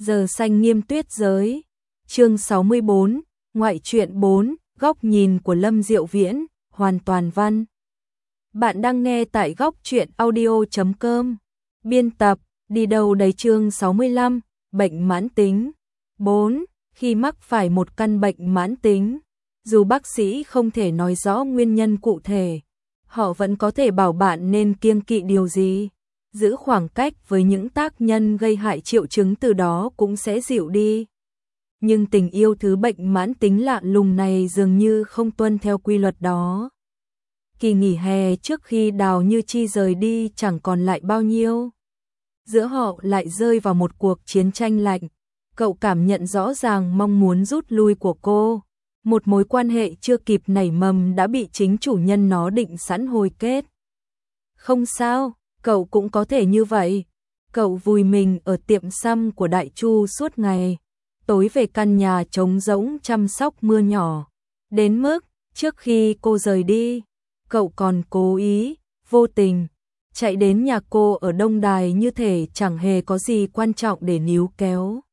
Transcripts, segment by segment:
Giờ xanh nghiêm tuyết giới. Chương 64, ngoại truyện 4, góc nhìn của Lâm Diệu Viễn, hoàn toàn văn. Bạn đang nghe tại góc truyện audio.com. Biên tập, đi đâu đấy. Chương 65, bệnh mãn tính. 4. Khi mắc phải một căn bệnh mãn tính, dù bác sĩ không thể nói rõ nguyên nhân cụ thể, họ vẫn có thể bảo bạn nên kiêng kỵ điều gì. Giữ khoảng cách với những tác nhân gây hại, triệu chứng từ đó cũng sẽ dịu đi. Nhưng tình yêu thứ bệnh mãn tính lạ lùng này dường như không tuân theo quy luật đó. Kỳ nghỉ hè trước khi Đào Như Chi rời đi chẳng còn lại bao nhiêu. Giữa họ lại rơi vào một cuộc chiến tranh lạnh. Cậu cảm nhận rõ ràng mong muốn rút lui của cô. Một mối quan hệ chưa kịp nảy mầm đã bị chính chủ nhân nó định sẵn hồi kết. Không sao, cậu cũng có thể như vậy. Cậu vùi mình ở tiệm xăm của Đại Chu suốt ngày. Tối về căn nhà trống rỗng chăm sóc mưa nhỏ. Đến mức, trước khi cô rời đi, cậu còn cố ý, vô tình, chạy đến nhà cô ở Đông Đài như thể chẳng hề có gì quan trọng để níu kéo.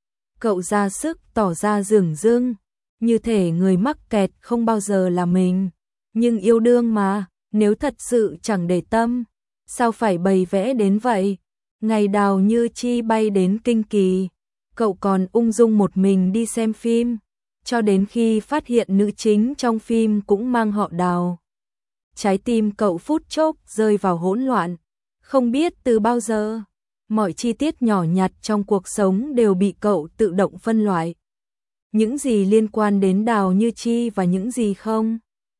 Cậu ra sức tỏ ra dửng dưng, như thể người mắc kẹt không bao giờ là mình. Nhưng yêu đương mà, nếu thật sự chẳng để tâm, sao phải bày vẽ đến vậy? Ngày Đào Như Chi bay đến Kinh Kỳ, cậu còn ung dung một mình đi xem phim, cho đến khi phát hiện nữ chính trong phim cũng mang họ Đào. Trái tim cậu phút chốc rơi vào hỗn loạn, không biết từ bao giờ, mọi chi tiết nhỏ nhặt trong cuộc sống đều bị cậu tự động phân loại. Những gì liên quan đến Đào Như Chi và những gì không.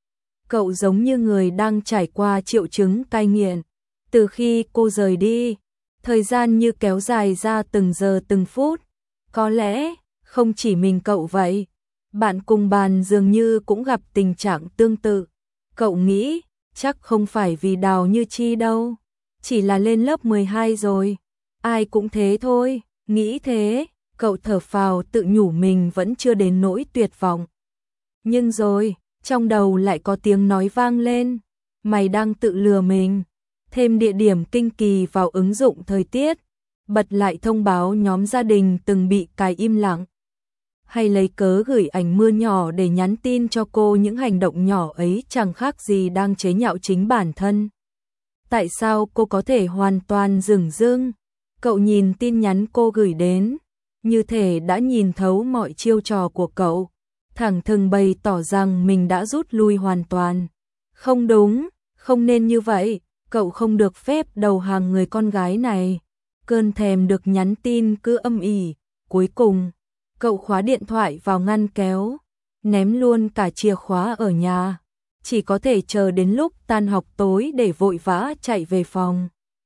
Cậu giống như người đang trải qua triệu chứng cai nghiện. Từ khi cô rời đi, thời gian như kéo dài ra từng giờ từng phút. Có lẽ, không chỉ mình cậu vậy. Bạn cùng bàn dường như cũng gặp tình trạng tương tự. Cậu nghĩ, chắc không phải vì Đào Như Chi đâu. Chỉ là lên lớp 12 rồi. Ai cũng thế thôi, nghĩ thế. Cậu thở phào tự nhủ mình vẫn chưa đến nỗi tuyệt vọng. Nhưng rồi, trong đầu lại có tiếng nói vang lên. Mày đang tự lừa mình. Thêm địa điểm Kinh Kỳ vào ứng dụng thời tiết. Bật lại thông báo nhóm gia đình từng bị cài im lặng. Hay lấy cớ gửi ảnh mưa nhỏ để nhắn tin cho cô, những hành động nhỏ ấy chẳng khác gì đang chế nhạo chính bản thân. Tại sao cô có thể hoàn toàn dửng dưng? Cậu nhìn tin nhắn cô gửi đến, như thể đã nhìn thấu mọi chiêu trò của cậu, thẳng thừng bày tỏ rằng mình đã rút lui hoàn toàn. Không đúng, không nên như vậy, cậu không được phép đầu hàng người con gái này. Cơn thèm được nhắn tin cứ âm ỉ, cuối cùng, cậu khóa điện thoại vào ngăn kéo, ném luôn cả chìa khóa ở nhà, chỉ có thể chờ đến lúc tan học tối để vội vã chạy về phòng.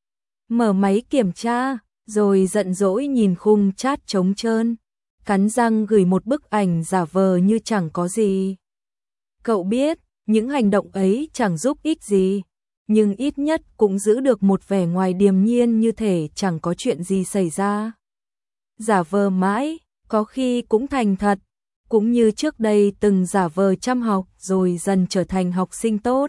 Mở máy kiểm tra, rồi giận dỗi nhìn khung chat trống trơn, cắn răng gửi một bức ảnh giả vờ như chẳng có gì. Cậu biết, những hành động ấy chẳng giúp ích gì, nhưng ít nhất cũng giữ được một vẻ ngoài điềm nhiên như thể chẳng có chuyện gì xảy ra. Giả vờ mãi, có khi cũng thành thật, cũng như trước đây từng giả vờ chăm học rồi dần trở thành học sinh tốt.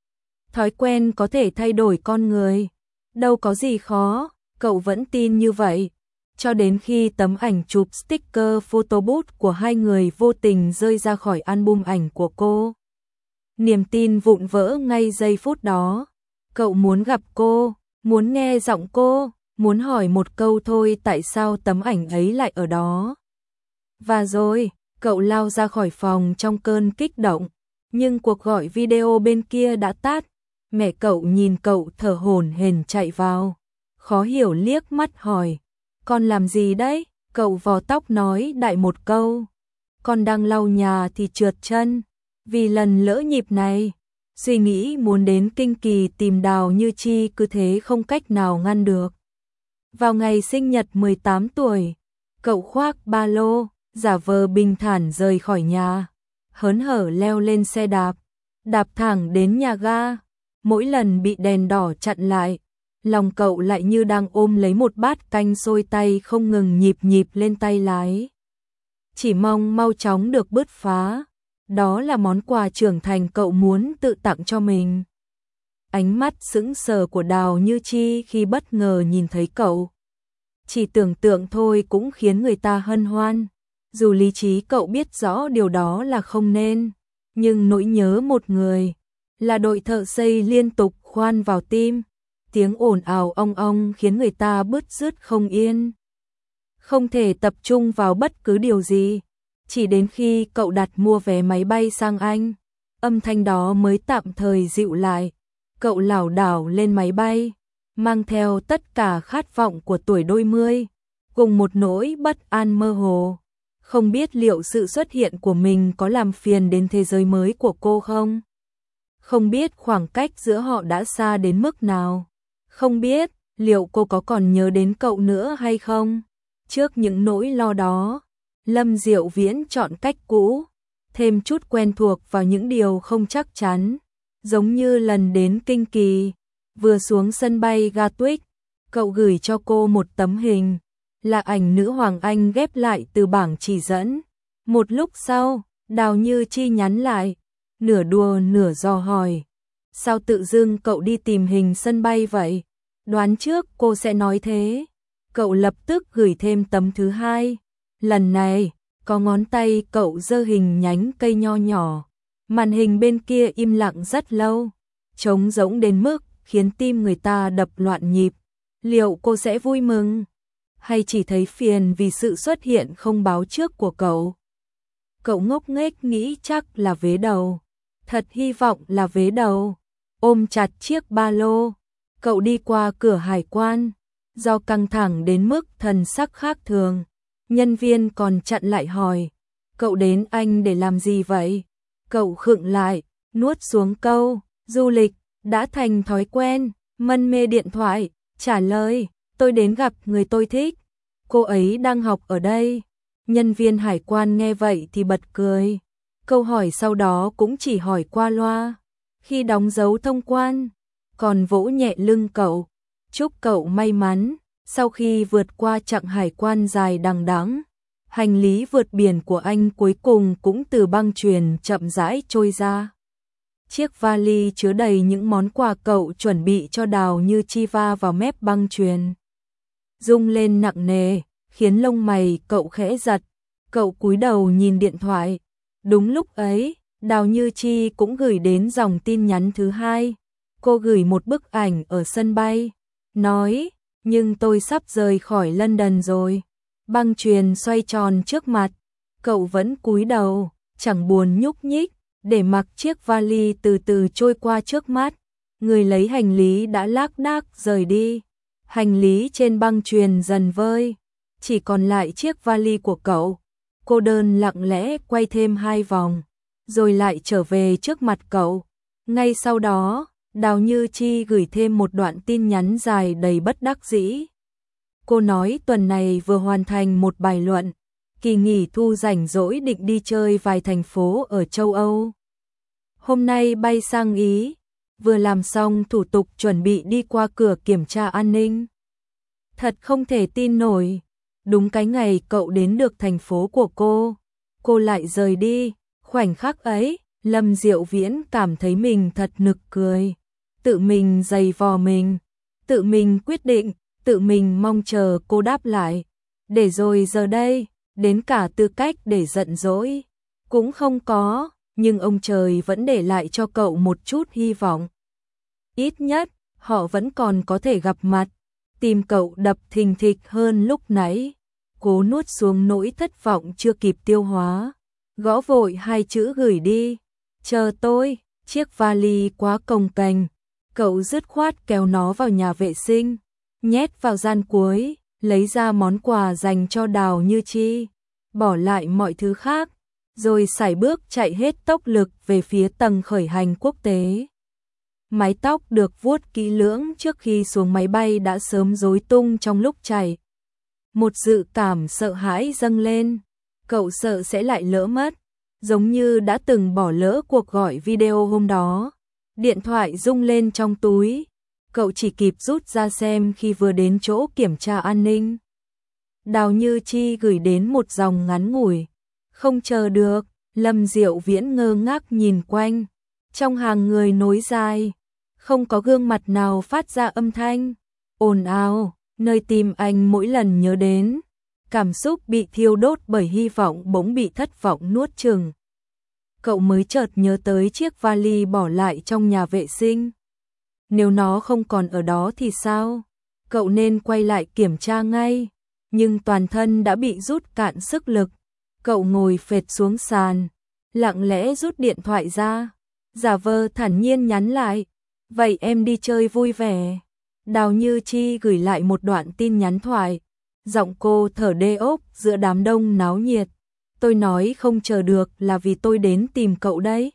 Thói quen có thể thay đổi con người, đâu có gì khó. Cậu vẫn tin như vậy, cho đến khi tấm ảnh chụp sticker photo booth của hai người vô tình rơi ra khỏi album ảnh của cô. Niềm tin vụn vỡ ngay giây phút đó. Cậu muốn gặp cô, muốn nghe giọng cô, muốn hỏi một câu thôi, tại sao tấm ảnh ấy lại ở đó. Và rồi, cậu lao ra khỏi phòng trong cơn kích động, nhưng cuộc gọi video bên kia đã tắt. Mẹ cậu nhìn cậu thở hổn hển chạy vào, khó hiểu liếc mắt hỏi, con làm gì đấy? Cậu vò tóc nói đại một câu, con đang lau nhà thì trượt chân, vì lần lỡ nhịp này, suy nghĩ muốn đến Kinh Kỳ tìm Đào Như Chi cứ thế không cách nào ngăn được. Vào ngày sinh nhật 18 tuổi, cậu khoác ba lô, giả vờ bình thản rời khỏi nhà, hớn hở leo lên xe đạp, đạp thẳng đến nhà ga. Mỗi lần bị đèn đỏ chặn lại, lòng cậu lại như đang ôm lấy một bát canh sôi, tay không ngừng nhịp nhịp lên tay lái. Chỉ mong mau chóng được bứt phá, đó là món quà trưởng thành cậu muốn tự tặng cho mình. Ánh mắt sững sờ của Đào Như Chi khi bất ngờ nhìn thấy cậu. chỉ tưởng tượng thôi cũng khiến người ta hân hoan. Dù lý trí cậu biết rõ điều đó là không nên, nhưng nỗi nhớ một người là đội thợ xây liên tục khoan vào tim. Tiếng ồn ào ong ong khiến người ta bứt rứt không yên. Không thể tập trung vào bất cứ điều gì. Chỉ đến khi cậu đặt mua vé máy bay sang Anh, âm thanh đó mới tạm thời dịu lại. Cậu lảo đảo lên máy bay, mang theo tất cả khát vọng của tuổi đôi mươi, cùng một nỗi bất an mơ hồ. Không biết liệu sự xuất hiện của mình có làm phiền đến thế giới mới của cô không? Không biết khoảng cách giữa họ đã xa đến mức nào. Không biết liệu cô có còn nhớ đến cậu nữa hay không? Trước những nỗi lo đó, Lâm Diệu Viễn chọn cách cũ, thêm chút quen thuộc vào những điều không chắc chắn. Giống như lần đến Kinh Kỳ, vừa xuống sân bay Gatwick, cậu gửi cho cô một tấm hình, là ảnh nữ hoàng Anh ghép lại từ bảng chỉ dẫn. Một lúc sau, Đào Như Chi nhắn lại, nửa đùa nửa dò hỏi. Sao tự dưng cậu đi tìm hình sân bay vậy? Đoán trước cô sẽ nói thế. Cậu lập tức gửi thêm tấm thứ hai. Lần này, có ngón tay cậu giơ hình nhánh cây nho nhỏ. Màn hình bên kia im lặng rất lâu, trống rỗng đến mức khiến tim người ta đập loạn nhịp. Liệu cô sẽ vui mừng, hay chỉ thấy phiền vì sự xuất hiện không báo trước của cậu? Cậu ngốc nghếch nghĩ chắc là vế đầu. Thật hy vọng là vế đầu. Ôm chặt chiếc ba lô, cậu đi qua cửa hải quan. Do căng thẳng đến mức thần sắc khác thường, nhân viên còn chặn lại hỏi, cậu đến Anh để làm gì vậy? Cậu khựng lại, nuốt xuống câu, du lịch, đã thành thói quen, mân mê điện thoại, trả lời, tôi đến gặp người tôi thích. Cô ấy đang học ở đây. Nhân viên hải quan nghe vậy thì bật cười. Câu hỏi sau đó cũng chỉ hỏi qua loa. Khi đóng dấu thông quan, còn vỗ nhẹ lưng cậu, chúc cậu may mắn. Sau khi vượt qua chặng hải quan dài đằng đẵng, hành lý vượt biển của anh cuối cùng cũng từ băng chuyền chậm rãi trôi ra. Chiếc vali chứa đầy những món quà cậu chuẩn bị cho Đào Như Chi va vào mép băng chuyền, rung lên nặng nề, khiến lông mày cậu khẽ giật. Cậu cúi đầu nhìn điện thoại. Đúng lúc ấy, Đào Như Chi cũng gửi đến dòng tin nhắn thứ hai. Cô gửi một bức ảnh ở sân bay, nói, nhưng tôi sắp rời khỏi London rồi. Băng chuyền xoay tròn trước mặt, cậu vẫn cúi đầu, chẳng buồn nhúc nhích, để mặc chiếc vali từ từ trôi qua trước mắt. Người lấy hành lý đã lác đác rời đi. Hành lý trên băng chuyền dần vơi, chỉ còn lại chiếc vali của cậu. Cô đơn lặng lẽ quay thêm 2 vòng, rồi lại trở về trước mặt cậu. Ngay sau đó, Đào Như Chi gửi thêm một đoạn tin nhắn dài đầy bất đắc dĩ. Cô nói tuần này vừa hoàn thành một bài luận, kỳ nghỉ thu rảnh rỗi định đi chơi vài thành phố ở châu Âu. Hôm nay bay sang Ý, vừa làm xong thủ tục chuẩn bị đi qua cửa kiểm tra an ninh. Thật không thể tin nổi, đúng cái ngày cậu đến được thành phố của cô lại rời đi. Khoảnh khắc ấy, Lâm Diệu Viễn cảm thấy mình thật nực cười. Tự mình giày vò mình, tự mình quyết định, tự mình mong chờ cô đáp lại. Để rồi giờ đây, đến cả tư cách để giận dỗi cũng không có, nhưng ông trời vẫn để lại cho cậu một chút hy vọng. Ít nhất, họ vẫn còn có thể gặp mặt. Tim cậu đập thình thịch hơn lúc nãy. Cố nuốt xuống nỗi thất vọng chưa kịp tiêu hóa, gõ vội 2 chữ gửi đi. Chờ tôi. Chiếc vali quá cồng kềnh, cậu dứt khoát kéo nó vào nhà vệ sinh, nhét vào gian cuối, lấy ra món quà dành cho Đào Như Chi, bỏ lại mọi thứ khác, rồi sải bước chạy hết tốc lực về phía tầng khởi hành quốc tế. Mái tóc được vuốt kỹ lưỡng trước khi xuống máy bay đã sớm rối tung trong lúc chạy. Một dự cảm sợ hãi dâng lên, cậu sợ sẽ lại lỡ mất, giống như đã từng bỏ lỡ cuộc gọi video hôm đó. Điện thoại rung lên trong túi, cậu chỉ kịp rút ra xem khi vừa đến chỗ kiểm tra an ninh. Đào Như Chi gửi đến một dòng ngắn ngủi, không chờ được. Lâm Diệu Viễn ngơ ngác nhìn quanh, trong hàng người nối dài, không có gương mặt nào phát ra âm thanh. Ồn ào, Nơi tim anh mỗi lần nhớ đến, cảm xúc bị thiêu đốt bởi hy vọng bỗng bị thất vọng nuốt chửng. Cậu mới chợt nhớ tới chiếc vali bỏ lại trong nhà vệ sinh. Nếu nó không còn ở đó thì sao? Cậu nên quay lại kiểm tra ngay, nhưng toàn thân đã bị rút cạn sức lực. Cậu ngồi phệt xuống sàn, lặng lẽ rút điện thoại ra, giả vờ thản nhiên nhắn lại, vậy em đi chơi vui vẻ. Đào Như Chi gửi lại một đoạn tin nhắn thoại, giọng cô thở đê ốp giữa đám đông náo nhiệt. Tôi nói không chờ được là vì tôi đến tìm cậu đấy.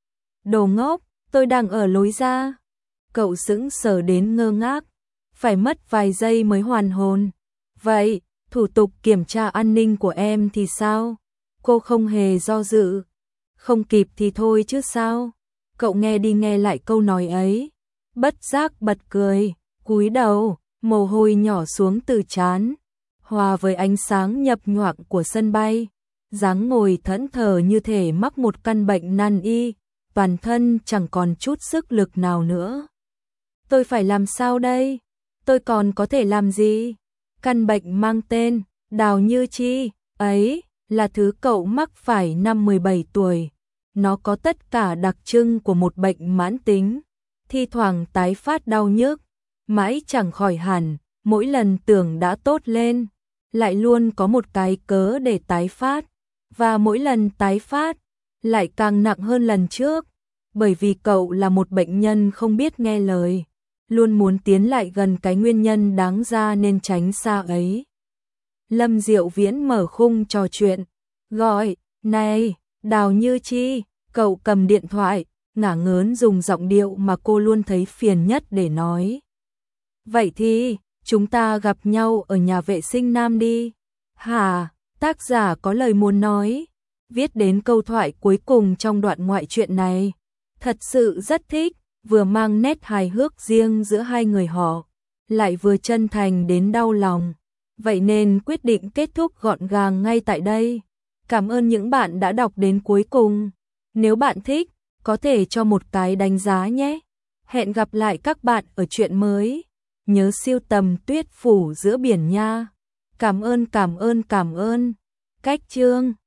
Đồ ngốc, tôi đang ở lối ra. Cậu sững sờ đến ngơ ngác, phải mất vài giây mới hoàn hồn. Vậy, thủ tục kiểm tra an ninh của em thì sao? Cô không hề do dự. Không kịp thì thôi chứ sao? Cậu nghe đi nghe lại câu nói ấy, bất giác bật cười, cúi đầu, mồ hôi nhỏ xuống từ trán, hòa với ánh sáng nhập nhoạng của sân bay, dáng ngồi thẫn thờ như thể mắc một căn bệnh nan y, toàn thân chẳng còn chút sức lực nào nữa. Tôi phải làm sao đây? Tôi còn có thể làm gì? Căn bệnh mang tên Đào Như Chi ấy là thứ cậu mắc phải năm 17 tuổi. Nó có tất cả đặc trưng của một bệnh mãn tính, thi thoảng tái phát đau nhức, mãi chẳng khỏi hẳn, mỗi lần tưởng đã tốt lên, lại luôn có một cái cớ để tái phát, và mỗi lần tái phát lại càng nặng hơn lần trước, bởi vì cậu là một bệnh nhân không biết nghe lời, luôn muốn tiến lại gần cái nguyên nhân đáng ra nên tránh xa ấy. Lâm Diệu Viễn mở khung trò chuyện, gọi, này, Đào Như Chi. Cậu cầm điện thoại, ngả ngớn dùng giọng điệu mà cô luôn thấy phiền nhất để nói. Vậy thì, chúng ta gặp nhau ở nhà vệ sinh nam đi. Hả, tác giả có lời muốn nói. Viết đến câu thoại cuối cùng trong đoạn ngoại truyện này. Thật sự rất thích, vừa mang nét hài hước riêng giữa hai người họ, lại vừa chân thành đến đau lòng. Vậy nên quyết định kết thúc gọn gàng ngay tại đây. Cảm ơn những bạn đã đọc đến cuối cùng. Nếu bạn thích, có thể cho một cái đánh giá nhé. Hẹn gặp lại các bạn ở chuyện mới. Nhớ sưu tầm Tuyết Phủ Giữa Biển nha. Cảm ơn. Cách chương